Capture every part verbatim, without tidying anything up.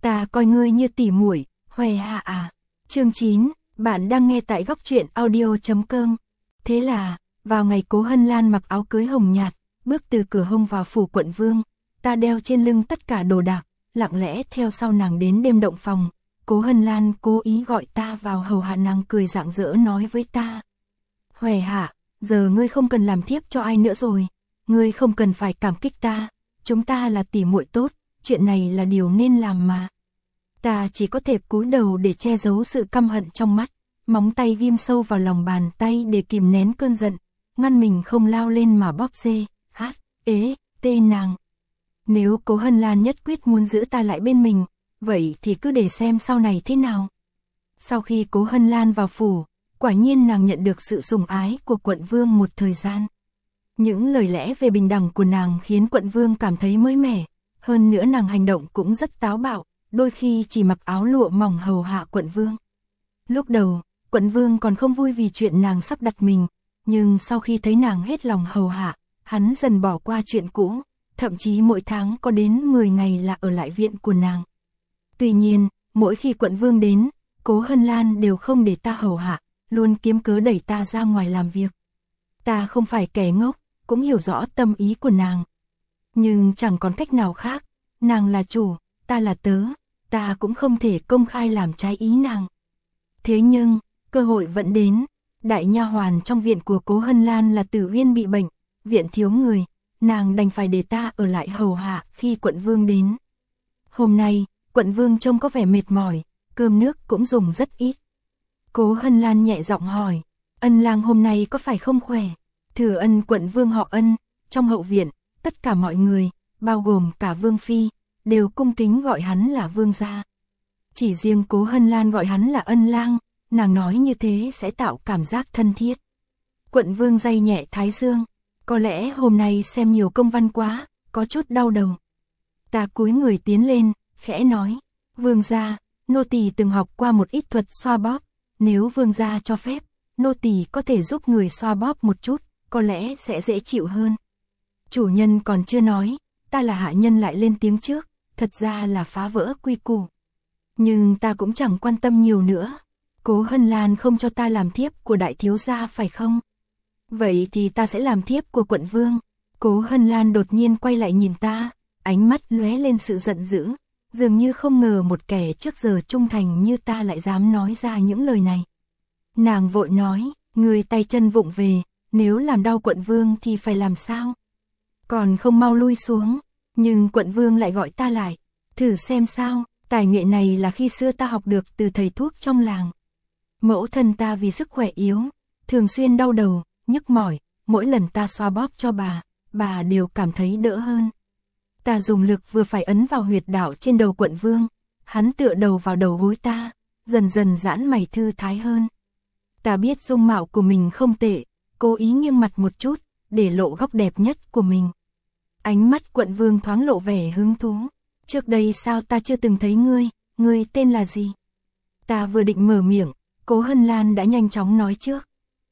Ta coi ngươi như tỉ muội, Hoè Hạ à. Chương chín, bạn đang nghe tại góc truyện audio chấm com. Thế là, vào ngày Cố Hân Lan mặc áo cưới hồng nhạt, bước từ cửa hông vào phủ quận vương, ta đeo trên lưng tất cả đồ đạc, lặng lẽ theo sau nàng đến đêm động phòng. Cố Hân Lan cố ý gọi ta vào hầu hạ, nàng cười rạng rỡ nói với ta: Hoè Hạ, giờ ngươi không cần làm thiếp cho ai nữa rồi, ngươi không cần phải cảm kích ta, chúng ta là tỉ muội tốt, chuyện này là điều nên làm mà. Ta chỉ có thể cúi đầu để che giấu sự căm hận trong mắt, móng tay ghim sâu vào lòng bàn tay để kìm nén cơn giận, ngăn mình không lao lên mà bóp dê, hát, ế, tê nàng. Nếu Cố Hân Lan nhất quyết muốn giữ ta lại bên mình, vậy thì cứ để xem sau này thế nào. Sau khi Cố Hân Lan vào phủ, quả nhiên nàng nhận được sự sủng ái của quận vương một thời gian. Những lời lẽ về bình đẳng của nàng khiến quận vương cảm thấy mới mẻ, hơn nữa nàng hành động cũng rất táo bạo, đôi khi chỉ mặc áo lụa mỏng hầu hạ quận vương. Lúc đầu, quận vương còn không vui vì chuyện nàng sắp đặt mình, nhưng sau khi thấy nàng hết lòng hầu hạ, hắn dần bỏ qua chuyện cũ, thậm chí mỗi tháng có đến mười ngày là ở lại viện của nàng. Tuy nhiên, mỗi khi quận vương đến, Cố Hân Lan đều không để ta hầu hạ, luôn kiếm cớ đẩy ta ra ngoài làm việc. Ta không phải kẻ ngốc, cũng hiểu rõ tâm ý của nàng. Nhưng chẳng còn cách nào khác, nàng là chủ, ta là tớ, ta cũng không thể công khai làm trái ý nàng. Thế nhưng, cơ hội vẫn đến, đại nha hoàn trong viện của Cố Hân Lan là Tử Uyên bị bệnh, viện thiếu người, nàng đành phải để ta ở lại hầu hạ khi quận vương đến. Hôm nay, quận vương trông có vẻ mệt mỏi, cơm nước cũng dùng rất ít. Cố Hân Lan nhẹ giọng hỏi, Ân lang hôm nay có phải không khỏe? Thừa Ân quận vương họ Ân, trong hậu viện, tất cả mọi người, bao gồm cả vương phi, đều cung kính gọi hắn là vương gia. Chỉ riêng Cố Hân Lan gọi hắn là Ân lang, nàng nói như thế sẽ tạo cảm giác thân thiết. Quận vương day nhẹ thái dương, có lẽ hôm nay xem nhiều công văn quá, có chút đau đầu. Ta cúi người tiến lên, khẽ nói, vương gia, nô tỳ từng học qua một ít thuật xoa bóp, nếu vương gia cho phép, nô tỳ có thể giúp người xoa bóp một chút, có lẽ sẽ dễ chịu hơn. Chủ nhân còn chưa nói, ta là hạ nhân lại lên tiếng trước, thật ra là phá vỡ quy củ. Nhưng ta cũng chẳng quan tâm nhiều nữa. Cố Hân Lan không cho ta làm thiếp của đại thiếu gia phải không? Vậy thì ta sẽ làm thiếp của quận vương. Cố Hân Lan đột nhiên quay lại nhìn ta, ánh mắt lóe lên sự giận dữ, dường như không ngờ một kẻ trước giờ trung thành như ta lại dám nói ra những lời này. Nàng vội nói, người tay chân vụng về, nếu làm đau quận vương thì phải làm sao? Còn không mau lui xuống, nhưng quận vương lại gọi ta lại, thử xem sao, tài nghệ này là khi xưa ta học được từ thầy thuốc trong làng. Mẫu thân ta vì sức khỏe yếu, thường xuyên đau đầu, nhức mỏi, mỗi lần ta xoa bóp cho bà, bà đều cảm thấy đỡ hơn. Ta dùng lực vừa phải ấn vào huyệt đạo trên đầu quận vương, hắn tựa đầu vào đầu gối ta, dần dần giãn mày thư thái hơn. Ta biết dung mạo của mình không tệ, cố ý nghiêng mặt một chút, để lộ góc đẹp nhất của mình. Ánh mắt quận vương thoáng lộ vẻ hứng thú. Trước đây sao ta chưa từng thấy ngươi, ngươi tên là gì? Ta vừa định mở miệng, Cố Hân Lan đã nhanh chóng nói trước.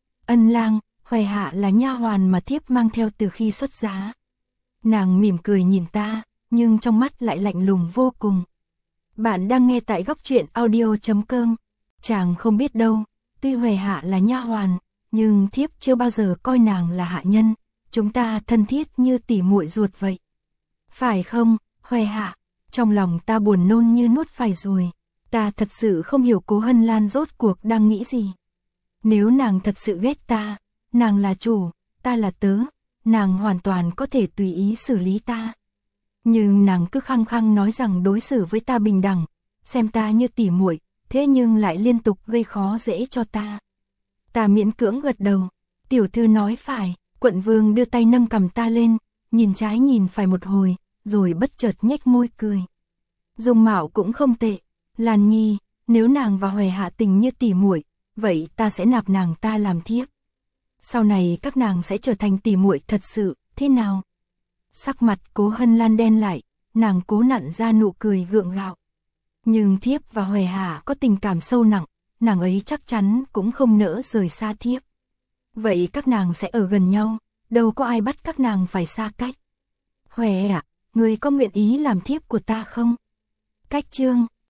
Ân lang, Hoè Hạ là nha hoàn mà thiếp mang theo từ khi xuất giá. Nàng mỉm cười nhìn ta, nhưng trong mắt lại lạnh lùng vô cùng. Bạn đang nghe tại góc truyện audio chấm com. Chàng không biết đâu, tuy Hoè Hạ là nha hoàn, nhưng thiếp chưa bao giờ coi nàng là hạ nhân, chúng ta thân thiết như tỉ muội ruột vậy. Phải không, Hoè Hạ? Trong lòng ta buồn nôn như nuốt phải ruồi. Ta thật sự không hiểu Cố Hân Lan rốt cuộc đang nghĩ gì. Nếu nàng thật sự ghét ta, nàng là chủ, ta là tớ, nàng hoàn toàn có thể tùy ý xử lý ta. Nhưng nàng cứ khăng khăng nói rằng đối xử với ta bình đẳng, xem ta như tỉ muội, thế nhưng lại liên tục gây khó dễ cho ta. Ta miễn cưỡng gật đầu, tiểu thư nói phải. Quận vương đưa tay nâng cầm ta lên, nhìn trái nhìn phải một hồi, rồi bất chợt nhếch môi cười. Dung mạo cũng không tệ, Lan Nhi, nếu nàng và Hoè Hạ tình như tỉ muội, vậy ta sẽ nạp nàng ta làm thiếp. Sau này các nàng sẽ trở thành tỉ muội thật sự, thế nào? Sắc mặt Cố Hân Lan đen lại, nàng cố nặn ra nụ cười gượng gạo. Nhưng thiếp và Hoè Hạ có tình cảm sâu nặng, nàng ấy chắc chắn cũng không nỡ rời xa thiếp. Vậy các nàng sẽ ở gần nhau, đâu có ai bắt các nàng phải xa cách. Hoè ạ, người có nguyện ý làm thiếp của ta không? Cách chương